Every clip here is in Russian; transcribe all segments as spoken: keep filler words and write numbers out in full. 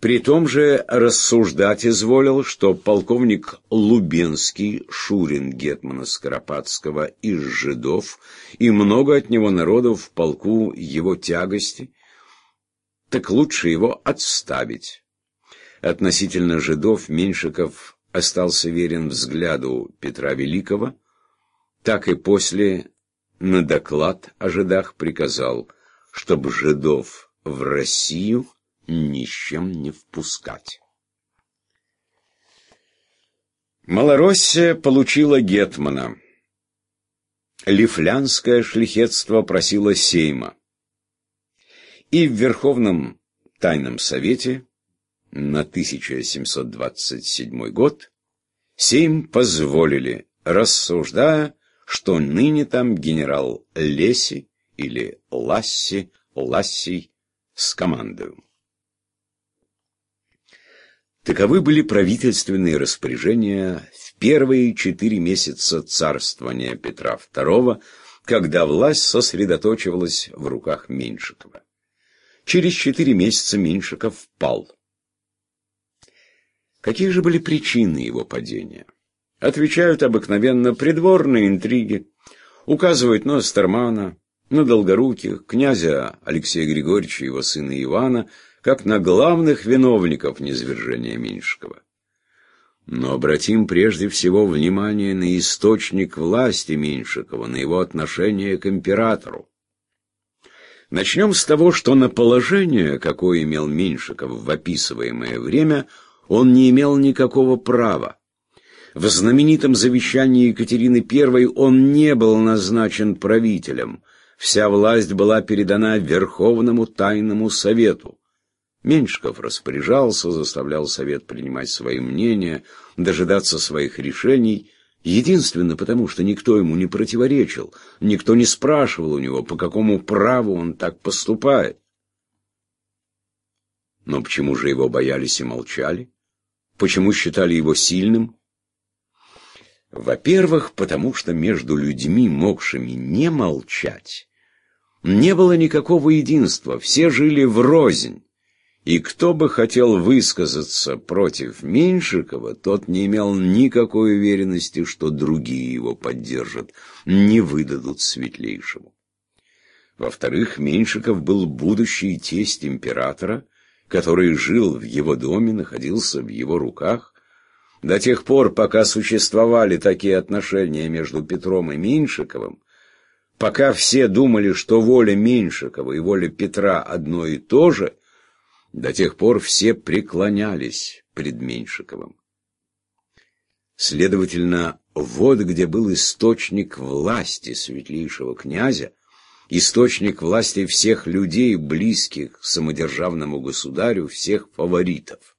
При том же рассуждать изволил, что полковник Лубенский, шурин гетмана Скоропадского, из жидов, и много от него народу в полку его тягости, так лучше его отставить. Относительно жидов Меньшиков остался верен взгляду Петра Великого, так и после на доклад о жидах приказал, чтобы жидов в Россию ни с чем не впускать. Малороссия получила гетмана. Лифлянское шляхетство просило сейма. И в Верховном Тайном Совете на тысяча семьсот двадцать седьмой год сейм позволили, рассуждая, что ныне там генерал Леси или Ласси, Лассий с командою. Таковы были правительственные распоряжения в первые четыре месяца царствования Петра второго, когда власть сосредоточивалась в руках Меньшикова. Через четыре месяца Меньшиков пал. Какие же были причины его падения? Отвечают обыкновенно придворные интриги, указывают на Остермана, на Долгоруких, князя Алексея Григорьевича и его сына Ивана, как на главных виновников низвержения Меньшикова. Но обратим прежде всего внимание на источник власти Меньшикова, на его отношение к императору. Начнем с того, что на положение, какое имел Меньшиков в описываемое время, он не имел никакого права. В знаменитом завещании Екатерины Первой он не был назначен правителем. Вся власть была передана Верховному Тайному Совету. Меньшиков распоряжался, заставлял Совет принимать свои мнения, дожидаться своих решений, единственно потому, что никто ему не противоречил, никто не спрашивал у него, по какому праву он так поступает. Но почему же его боялись и молчали? Почему считали его сильным? Во-первых, потому что между людьми, могшими не молчать, не было никакого единства, все жили врознь. И кто бы хотел высказаться против Меньшикова, тот не имел никакой уверенности, что другие его поддержат, не выдадут светлейшему. Во-вторых, Меньшиков был будущий тесть императора, который жил в его доме, находился в его руках. До тех пор, пока существовали такие отношения между Петром и Меньшиковым, пока все думали, что воля Меньшикова и воля Петра одно и то же, до тех пор все преклонялись пред Меньшиковым. Следовательно, вот где был источник власти светлейшего князя, источник власти всех людей, близких к самодержавному государю, всех фаворитов.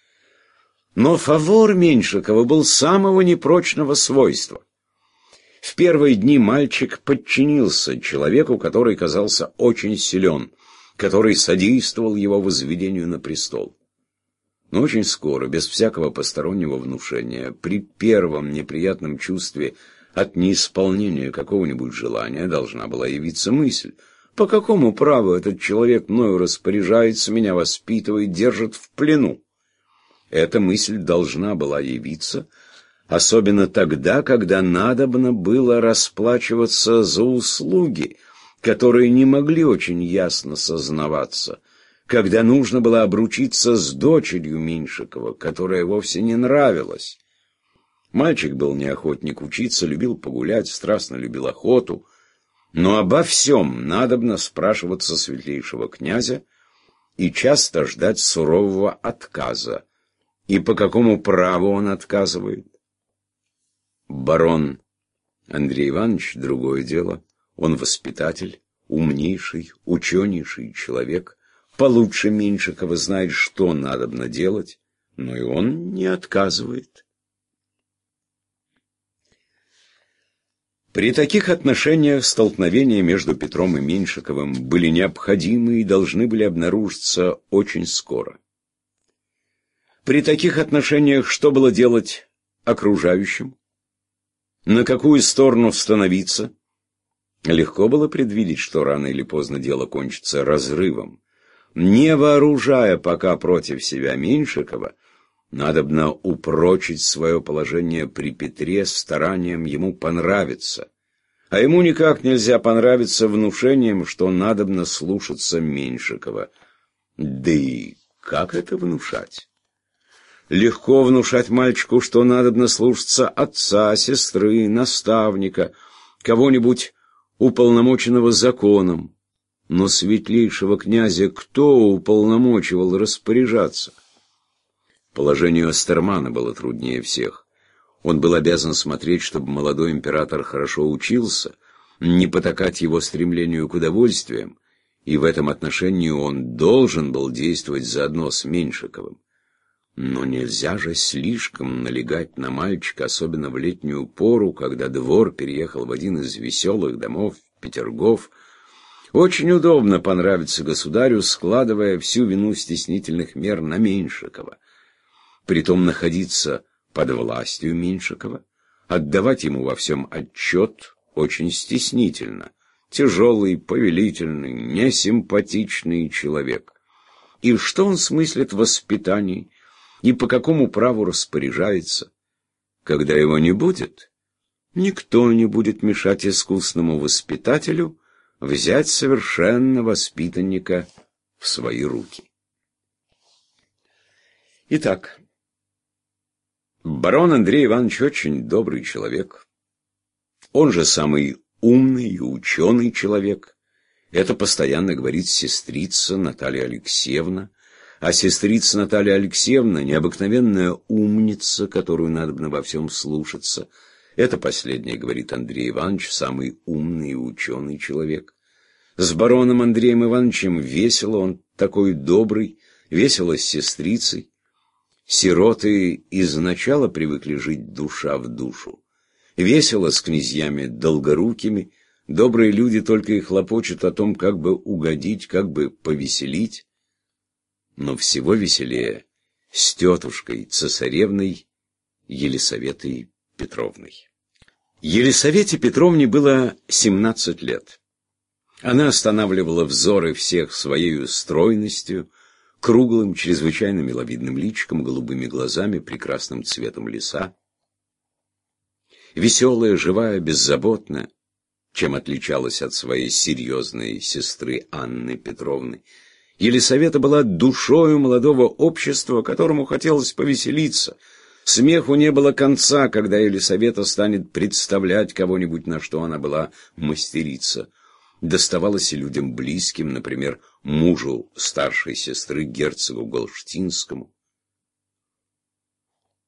Но фавор Меньшикова был самого непрочного свойства. В первые дни мальчик подчинился человеку, который казался очень силен, который содействовал его возведению на престол. Но очень скоро, без всякого постороннего внушения, при первом неприятном чувстве от неисполнения какого-нибудь желания должна была явиться мысль: по какому праву этот человек мною распоряжается, меня воспитывает, держит в плену? Эта мысль должна была явиться, особенно тогда, когда надобно было расплачиваться за услуги, которые не могли очень ясно сознаваться, когда нужно было обручиться с дочерью Меньшикова, которая вовсе не нравилась. Мальчик был не охотник учиться, любил погулять, страстно любил охоту, но обо всем надобно спрашиваться светлейшего князя и часто ждать сурового отказа. И по какому праву он отказывает? Барон Андрей Иванович — другое дело. Он воспитатель, умнейший, ученейший человек, получше Меньшикова знает, что надобно делать, но и он не отказывает. При таких отношениях столкновения между Петром и Меньшиковым были необходимы и должны были обнаружиться очень скоро. При таких отношениях что было делать окружающим? На какую сторону становиться? Легко было предвидеть, что рано или поздно дело кончится разрывом. Не вооружая пока против себя Меньшикова, надобно упрочить свое положение при Петре старанием ему понравиться. А ему никак нельзя понравиться внушением, что надобно слушаться Меньшикова. Да и как это внушать? Легко внушать мальчику, что надобно слушаться отца, сестры, наставника, кого-нибудь уполномоченного законом. Но светлейшего князя кто уполномочивал распоряжаться? Положение Остермана было труднее всех. Он был обязан смотреть, чтобы молодой император хорошо учился, не потакать его стремлению к удовольствиям, и в этом отношении он должен был действовать заодно с Меньшиковым. Но нельзя же слишком налегать на мальчика, особенно в летнюю пору, когда двор переехал в один из веселых домов Петергоф. Очень удобно понравиться государю, складывая всю вину стеснительных мер на Меньшикова. Притом находиться под властью Меньшикова, отдавать ему во всем отчет очень стеснительно. Тяжелый, повелительный, несимпатичный человек. И что он смыслит в воспитании, и по какому праву распоряжается? Когда его не будет, никто не будет мешать искусному воспитателю взять совершенно воспитанника в свои руки. Итак, барон Андрей Иванович очень добрый человек. Он же самый умный и ученый человек. Это постоянно говорит сестрица Наталья Алексеевна. А сестрица Наталья Алексеевна — необыкновенная умница, которую надо во всем слушаться. Это последнее говорит Андрей Иванович, самый умный и ученый человек. С бароном Андреем Ивановичем весело, он такой добрый, весело с сестрицей. Сироты изначала привыкли жить душа в душу. Весело с князьями Долгорукими, добрые люди только и хлопочут о том, как бы угодить, как бы повеселить. Но всего веселее с тетушкой цесаревной Елисаветой Петровной. Елисавете Петровне было семнадцать лет. Она останавливала взоры всех своей стройностью, круглым, чрезвычайно миловидным личиком, голубыми глазами, прекрасным цветом лица. Веселая, живая, беззаботная, чем отличалась от своей серьезной сестры Анны Петровны. Елисавета была душою молодого общества, которому хотелось повеселиться. Смеху не было конца, когда Елисавета станет представлять кого-нибудь, на что она была мастерица. Доставалось и людям близким, например, мужу старшей сестры, герцогу Голштинскому.